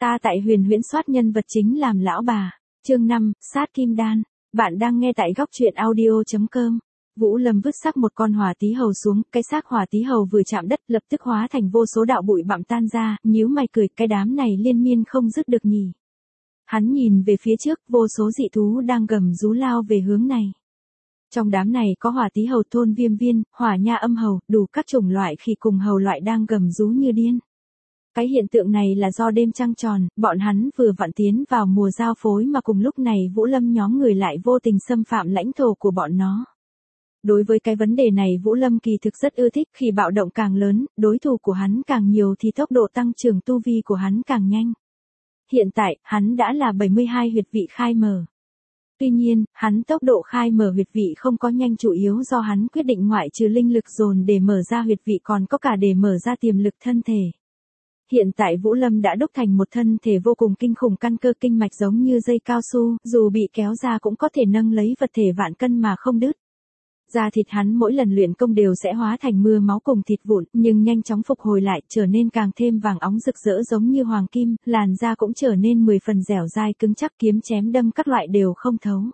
Ta tại huyền huyễn soát nhân vật chính làm lão bà. Chương 5, sát kim đan. Bạn đang nghe tại góc truyện audio.com. Vũ Lâm vứt xác một con hỏa tí hầu xuống, cái xác hỏa tí hầu vừa chạm đất lập tức hóa thành vô số đạo bụi bặm tan ra, nhíu mày cười, cái đám này liên miên không dứt được nhỉ. Hắn nhìn về phía trước, vô số dị thú đang gầm rú lao về hướng này. Trong đám này có hỏa tí hầu, thôn viêm viên, hỏa nha âm hầu, đủ các chủng loại khỉ cùng hầu loại đang gầm rú như điên. Cái hiện tượng này là do đêm trăng tròn, bọn hắn vừa vặn tiến vào mùa giao phối mà cùng lúc này Vũ Lâm nhóm người lại vô tình xâm phạm lãnh thổ của bọn nó. Đối với cái vấn đề này Vũ Lâm kỳ thực rất ưa thích, khi bạo động càng lớn, đối thủ của hắn càng nhiều thì tốc độ tăng trưởng tu vi của hắn càng nhanh. Hiện tại, hắn đã là 72 huyệt vị khai mở. Tuy nhiên, hắn tốc độ khai mở huyệt vị không có nhanh chủ yếu do hắn quyết định ngoại trừ linh lực dồn để mở ra huyệt vị còn có cả để mở ra tiềm lực thân thể. Hiện tại Vũ Lâm đã đúc thành một thân thể vô cùng kinh khủng, căn cơ kinh mạch giống như dây cao su, dù bị kéo ra cũng có thể nâng lấy vật thể vạn cân mà không đứt. Da thịt hắn mỗi lần luyện công đều sẽ hóa thành mưa máu cùng thịt vụn, nhưng nhanh chóng phục hồi lại, trở nên càng thêm vàng óng rực rỡ giống như hoàng kim, làn da cũng trở nên 10 phần dẻo dai cứng chắc, kiếm chém đâm các loại đều không thấu.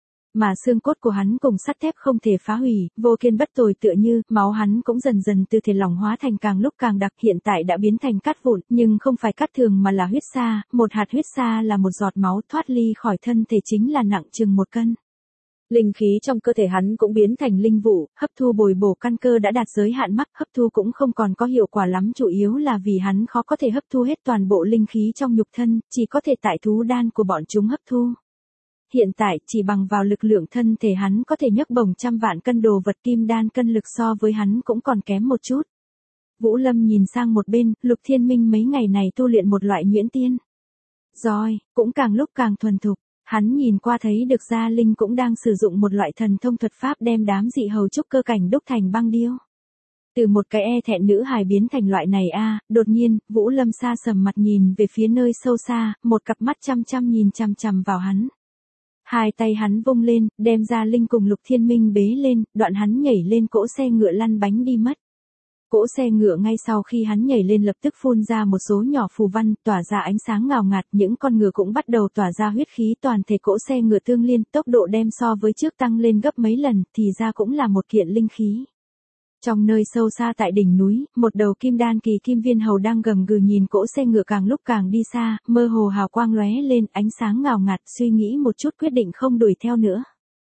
Mà xương cốt của hắn cùng sắt thép không thể phá hủy, vô kiên bất tồi tựa như, máu hắn cũng dần dần từ thể lỏng hóa thành càng lúc càng đặc, hiện tại đã biến thành cát vụn, nhưng không phải cát thường mà là huyết sa, một hạt huyết sa là một giọt máu thoát ly khỏi thân thể chính là nặng chừng 1 cân. Linh khí trong cơ thể hắn cũng biến thành linh vụ, hấp thu bồi bổ căn cơ đã đạt giới hạn mắc, hấp thu cũng không còn có hiệu quả lắm, chủ yếu là vì hắn khó có thể hấp thu hết toàn bộ linh khí trong nhục thân, chỉ có thể tại thú đan của bọn chúng hấp thu. Hiện tại, chỉ bằng vào lực lượng thân thể hắn có thể nhấc bổng trăm vạn cân đồ vật, kim đan cân lực so với hắn cũng còn kém một chút. Vũ Lâm nhìn sang một bên, Lục Thiên Minh mấy ngày này tu luyện một loại nhuyễn tiên roi, cũng càng lúc càng thuần thục. Hắn nhìn qua thấy được Gia Linh cũng đang sử dụng một loại thần thông thuật pháp đem đám dị hầu trúc cơ cảnh đúc thành băng điêu. Từ một cái e thẹn nữ hài biến thành loại này đột nhiên, Vũ Lâm xa sầm mặt nhìn về phía nơi sâu xa, một cặp mắt chăm chăm nhìn chằm chằm vào hắn. Hai tay hắn vung lên, đem Gia Linh cùng Lục Thiên Minh bế lên, đoạn hắn nhảy lên cỗ xe ngựa lăn bánh đi mất. Cỗ xe ngựa ngay sau khi hắn nhảy lên lập tức phun ra một số nhỏ phù văn, tỏa ra ánh sáng ngào ngạt, những con ngựa cũng bắt đầu tỏa ra huyết khí, toàn thể cỗ xe ngựa tương liên, tốc độ đem so với trước tăng lên gấp mấy lần, thì ra cũng là một kiện linh khí. Trong nơi sâu xa tại đỉnh núi, một đầu kim đan kỳ kim viên hầu đang gầm gừ nhìn cỗ xe ngựa càng lúc càng đi xa, mơ hồ hào quang lóe lên, ánh sáng ngào ngạt, suy nghĩ một chút quyết định không đuổi theo nữa.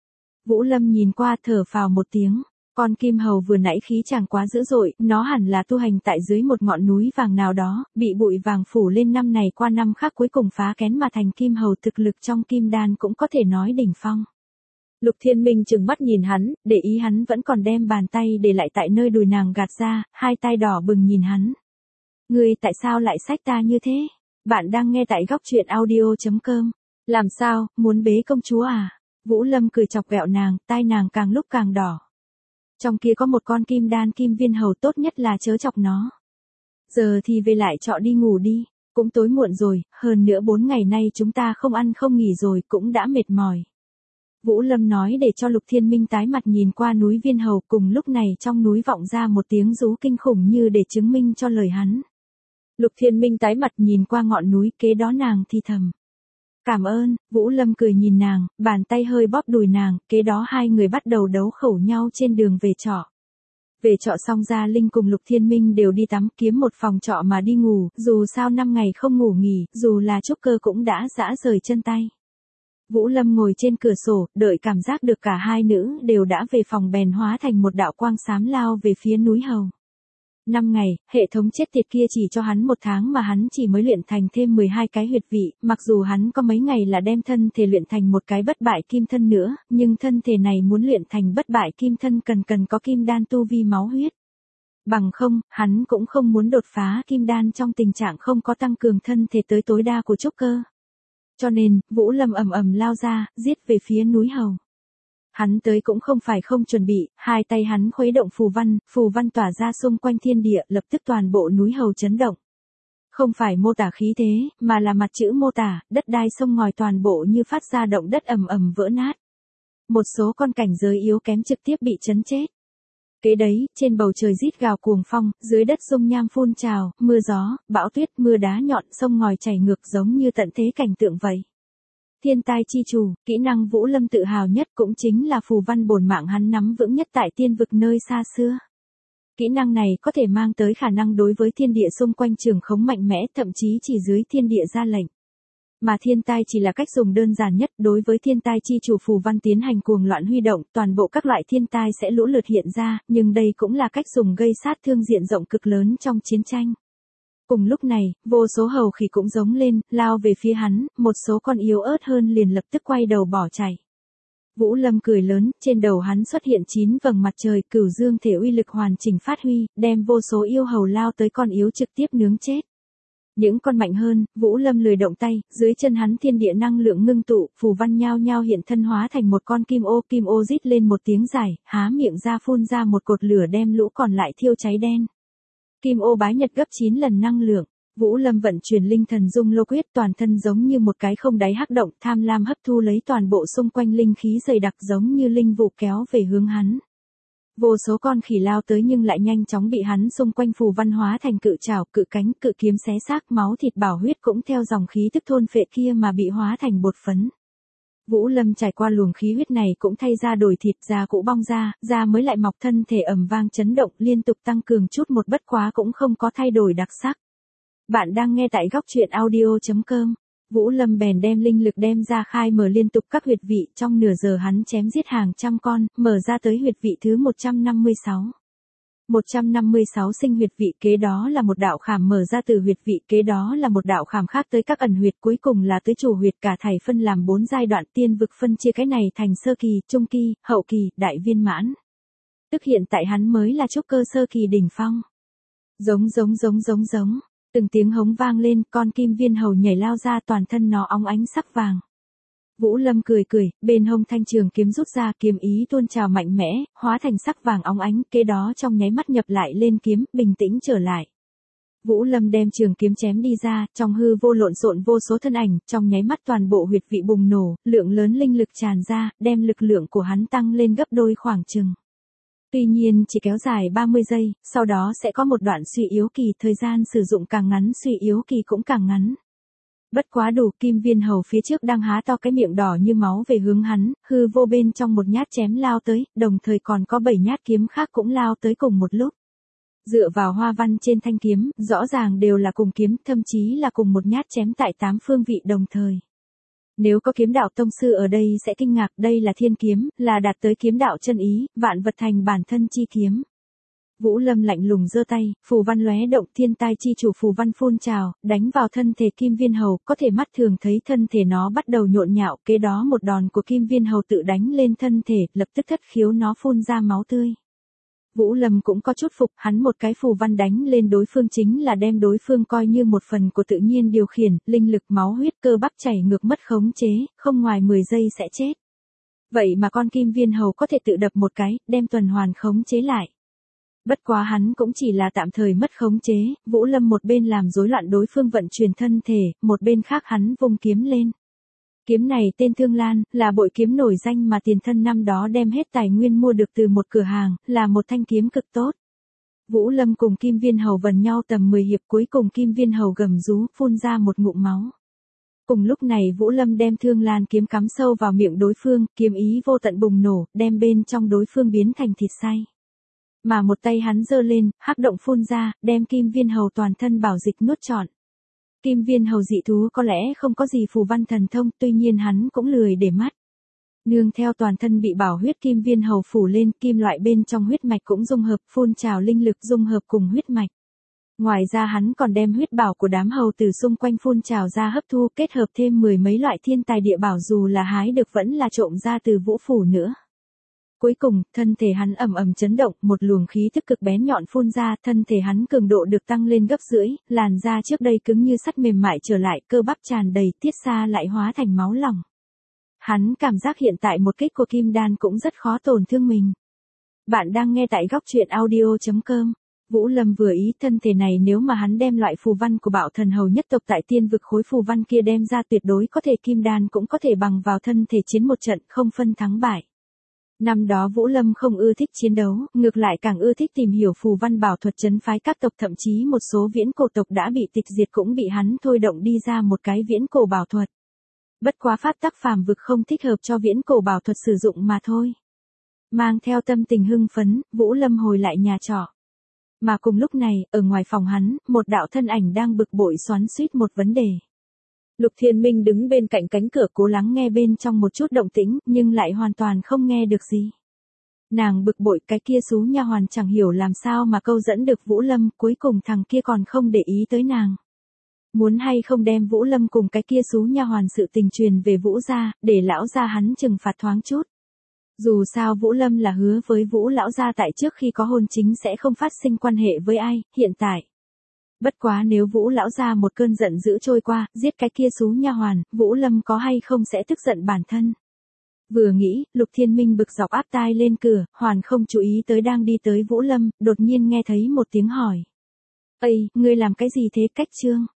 Vũ Lâm nhìn qua thở phào một tiếng. Con kim hầu vừa nãy khí chẳng quá dữ dội, nó hẳn là tu hành tại dưới một ngọn núi vàng nào đó, bị bụi vàng phủ lên năm này qua năm khác cuối cùng phá kén mà thành kim hầu, thực lực trong kim đan cũng có thể nói đỉnh phong. Lục Thiên Minh trừng mắt nhìn hắn, để ý hắn vẫn còn đem bàn tay để lại tại nơi đùi nàng gạt ra, hai tay đỏ bừng nhìn hắn. Ngươi tại sao lại xách ta như thế? Bạn đang nghe tại góc truyện audio.com. Làm sao, muốn bế công chúa à? Vũ Lâm cười chọc ghẹo nàng, tai nàng càng lúc càng đỏ. Trong kia có một con kim đan kim viên hầu, tốt nhất là chớ chọc nó. Giờ thì về lại trọ đi ngủ đi, cũng tối muộn rồi, hơn nữa 4 ngày nay chúng ta không ăn không nghỉ rồi, cũng đã mệt mỏi. Vũ Lâm nói để cho Lục Thiên Minh tái mặt nhìn qua núi viên hầu, cùng lúc này trong núi vọng ra một tiếng rú kinh khủng như để chứng minh cho lời hắn. Lục Thiên Minh tái mặt nhìn qua ngọn núi, kế đó nàng thì thầm. Cảm ơn, Vũ Lâm cười nhìn nàng, bàn tay hơi bóp đùi nàng, kế đó hai người bắt đầu đấu khẩu nhau trên đường về trọ. Về trọ xong Gia Linh cùng Lục Thiên Minh đều đi tắm, kiếm một phòng trọ mà đi ngủ, dù sao 5 ngày không ngủ nghỉ, dù là trúc cơ cũng đã rã rời chân tay. Vũ Lâm ngồi trên cửa sổ, đợi cảm giác được cả hai nữ đều đã về phòng bèn hóa thành một đạo quang xám lao về phía núi hầu. 5 ngày, hệ thống chết tiệt kia chỉ cho hắn 1 tháng mà hắn chỉ mới luyện thành thêm 12 cái huyệt vị, mặc dù hắn có mấy ngày là đem thân thể luyện thành một cái bất bại kim thân nữa, nhưng thân thể này muốn luyện thành bất bại kim thân cần có kim đan tu vi máu huyết. Bằng không, hắn cũng không muốn đột phá kim đan trong tình trạng không có tăng cường thân thể tới tối đa của trúc cơ. Cho nên, Vũ Lâm ầm ầm lao ra, giết về phía núi hầu. Hắn tới cũng không phải không chuẩn bị, hai tay hắn khuấy động phù văn tỏa ra xung quanh thiên địa, lập tức toàn bộ núi hầu chấn động. Không phải mô tả khí thế, mà là mặt chữ mô tả, đất đai sông ngòi toàn bộ như phát ra động đất ầm ầm vỡ nát. Một số con cảnh giới yếu kém trực tiếp bị chấn chết. Kế đấy, trên bầu trời rít gào cuồng phong, dưới đất dung nham phun trào, mưa gió, bão tuyết, mưa đá nhọn, sông ngòi chảy ngược giống như tận thế cảnh tượng vậy. Thiên tai chi chủ, kỹ năng Vũ Lâm tự hào nhất cũng chính là phù văn bổn mạng hắn nắm vững nhất tại tiên vực nơi xa xưa. Kỹ năng này có thể mang tới khả năng đối với thiên địa xung quanh trường khống mạnh mẽ, thậm chí chỉ dưới thiên địa ra lệnh. Mà thiên tai chỉ là cách dùng đơn giản nhất, đối với thiên tai chi chủ phù văn tiến hành cuồng loạn huy động, toàn bộ các loại thiên tai sẽ lũ lượt hiện ra, nhưng đây cũng là cách dùng gây sát thương diện rộng cực lớn trong chiến tranh. Cùng lúc này, vô số hầu khỉ cũng giống lên, lao về phía hắn, một số con yếu ớt hơn liền lập tức quay đầu bỏ chạy. Vũ Lâm cười lớn, trên đầu hắn xuất hiện 9 vầng mặt trời, cửu dương thể uy lực hoàn chỉnh phát huy, đem vô số yêu hầu lao tới con yếu trực tiếp nướng chết. Những con mạnh hơn, Vũ Lâm lười động tay, dưới chân hắn thiên địa năng lượng ngưng tụ, phù văn nhao nhao hiện thân hóa thành một con kim ô rít lên một tiếng dài, há miệng ra phun ra một cột lửa đem lũ còn lại thiêu cháy đen. Kim ô bái nhật gấp 9 lần năng lượng, Vũ Lâm vận chuyển linh thần dung lô quyết, toàn thân giống như một cái không đáy hắc động, tham lam hấp thu lấy toàn bộ xung quanh linh khí dày đặc giống như linh vụ kéo về hướng hắn. Vô số con khỉ lao tới nhưng lại nhanh chóng bị hắn xung quanh phù văn hóa thành cự trảo, cự cánh, cự kiếm xé xác, máu thịt bảo huyết cũng theo dòng khí tức thôn phệ kia mà bị hóa thành bột phấn. Vũ Lâm trải qua luồng khí huyết này cũng thay ra đổi thịt, da cũ bong ra, da mới lại mọc, thân thể ầm vang chấn động, liên tục tăng cường chút một, bất quá cũng không có thay đổi đặc sắc. Bạn đang nghe tại góc truyện audio.com. Vũ Lâm bèn đem linh lực đem ra khai mở liên tục các huyệt vị, trong nửa giờ hắn chém giết hàng trăm con, mở ra tới huyệt vị thứ 156. 156 sinh huyệt vị, kế đó là một đạo khảm mở ra từ huyệt vị, kế đó là một đạo khảm khác tới các ẩn huyệt, cuối cùng là tới chủ huyệt, cả thảy phân làm 4 giai đoạn, tiên vực phân chia cái này thành sơ kỳ, trung kỳ, hậu kỳ, đại viên mãn. Tức hiện tại hắn mới là trúc cơ sơ kỳ đỉnh phong. Giống. Từng tiếng hống vang lên, con kim viên hầu nhảy lao ra, toàn thân nó óng ánh sắc vàng. Vũ Lâm cười, bên hông thanh trường kiếm rút ra, kiếm ý tuôn trào mạnh mẽ, hóa thành sắc vàng óng ánh, kế đó trong nháy mắt nhập lại lên kiếm, bình tĩnh trở lại. Vũ Lâm đem trường kiếm chém đi ra, trong hư vô lộn xộn vô số thân ảnh, trong nháy mắt toàn bộ huyệt vị bùng nổ, lượng lớn linh lực tràn ra, đem lực lượng của hắn tăng lên gấp đôi khoảng chừng. Tuy nhiên chỉ kéo dài 30 giây, sau đó sẽ có một đoạn suy yếu kỳ, thời gian sử dụng càng ngắn suy yếu kỳ cũng càng ngắn. Bất quá đủ, kim viên hầu phía trước đang há to cái miệng đỏ như máu về hướng hắn, hư vô bên trong một nhát chém lao tới, đồng thời còn có 7 nhát kiếm khác cũng lao tới cùng một lúc. Dựa vào hoa văn trên thanh kiếm, rõ ràng đều là cùng kiếm, thậm chí là cùng một nhát chém tại 8 phương vị đồng thời. Nếu có kiếm đạo tông sư ở đây sẽ kinh ngạc, đây là thiên kiếm, là đạt tới kiếm đạo chân ý, vạn vật thành bản thân chi kiếm. Vũ Lâm lạnh lùng giơ tay, phù văn lóe động, thiên tai chi chủ phù văn phun trào, đánh vào thân thể kim viên hầu, có thể mắt thường thấy thân thể nó bắt đầu nhộn nhạo, kế đó một đòn của kim viên hầu tự đánh lên thân thể, lập tức thất khiếu nó phun ra máu tươi. Vũ Lâm cũng có chút phục, hắn một cái phù văn đánh lên đối phương chính là đem đối phương coi như một phần của tự nhiên điều khiển, linh lực máu huyết cơ bắp chảy ngược mất khống chế, không ngoài 10 giây sẽ chết. Vậy mà con kim viên hầu có thể tự đập một cái, đem tuần hoàn khống chế lại. Bất quá hắn cũng chỉ là tạm thời mất khống chế, Vũ Lâm một bên làm rối loạn đối phương vận chuyển thân thể, một bên khác hắn vung kiếm lên. Kiếm này tên Thương Lan, là bội kiếm nổi danh mà tiền thân năm đó đem hết tài nguyên mua được từ một cửa hàng, là một thanh kiếm cực tốt. Vũ Lâm cùng kim viên hầu vần nhau tầm 10 hiệp, cuối cùng kim viên hầu gầm rú, phun ra một ngụm máu. Cùng lúc này Vũ Lâm đem Thương Lan kiếm cắm sâu vào miệng đối phương, kiếm ý vô tận bùng nổ, đem bên trong đối phương biến thành thịt xay. Mà một tay hắn giơ lên, hắc động phun ra, đem kim viên hầu toàn thân bảo dịch nuốt trọn. Kim viên hầu dị thú có lẽ không có gì phù văn thần thông, tuy nhiên hắn cũng lười để mắt. Nương theo toàn thân bị bảo huyết kim viên hầu phủ lên, kim loại bên trong huyết mạch cũng dung hợp, phun trào linh lực dung hợp cùng huyết mạch. Ngoài ra hắn còn đem huyết bảo của đám hầu từ xung quanh phun trào ra hấp thu, kết hợp thêm 10 mấy loại thiên tài địa bảo, dù là hái được vẫn là trộm ra từ vũ phủ nữa. Cuối cùng, thân thể hắn ầm chấn động, một luồng khí tức cực bén nhọn phun ra, thân thể hắn cường độ được tăng lên gấp rưỡi, làn da trước đây cứng như sắt mềm mại trở lại, cơ bắp tràn đầy, tiết ra lại hóa thành máu lỏng. Hắn cảm giác hiện tại một kích của kim đan cũng rất khó tổn thương mình. Bạn đang nghe tại góc truyện audio.com. Vũ Lâm vừa ý, thân thể này nếu mà hắn đem loại phù văn của bạo thần hầu nhất tộc tại tiên vực khối phù văn kia đem ra, tuyệt đối có thể kim đan cũng có thể bằng vào thân thể chiến một trận, không phân thắng bại. Năm đó Vũ Lâm không ưa thích chiến đấu, ngược lại càng ưa thích tìm hiểu phù văn bảo thuật trấn phái các tộc, thậm chí một số viễn cổ tộc đã bị tịch diệt cũng bị hắn thôi động đi ra một cái viễn cổ bảo thuật. Bất quá pháp tắc phàm vực không thích hợp cho viễn cổ bảo thuật sử dụng mà thôi. Mang theo tâm tình hưng phấn, Vũ Lâm hồi lại nhà trọ. Mà cùng lúc này, ở ngoài phòng hắn, một đạo thân ảnh đang bực bội xoắn xuýt một vấn đề. Lục Thiên Minh đứng bên cạnh cánh cửa cố lắng nghe bên trong một chút động tĩnh, nhưng lại hoàn toàn không nghe được gì. Nàng bực bội, cái kia xú nha hoàn chẳng hiểu làm sao mà câu dẫn được Vũ Lâm, cuối cùng thằng kia còn không để ý tới nàng. Muốn hay không đem Vũ Lâm cùng cái kia xú nha hoàn sự tình truyền về Vũ gia, để lão gia hắn trừng phạt thoáng chút. Dù sao Vũ Lâm là hứa với Vũ lão gia tại trước khi có hôn chính sẽ không phát sinh quan hệ với ai, hiện tại. Bất quá nếu Vũ lão gia một cơn giận dữ trôi qua, giết cái kia xú nha hoàn, Vũ Lâm có hay không sẽ tức giận bản thân. Vừa nghĩ, Lục Thiên Minh bực dọc áp tai lên cửa, hoàn không chú ý tới đang đi tới Vũ Lâm, đột nhiên nghe thấy một tiếng hỏi. Ây, ngươi làm cái gì thế Cách Trương?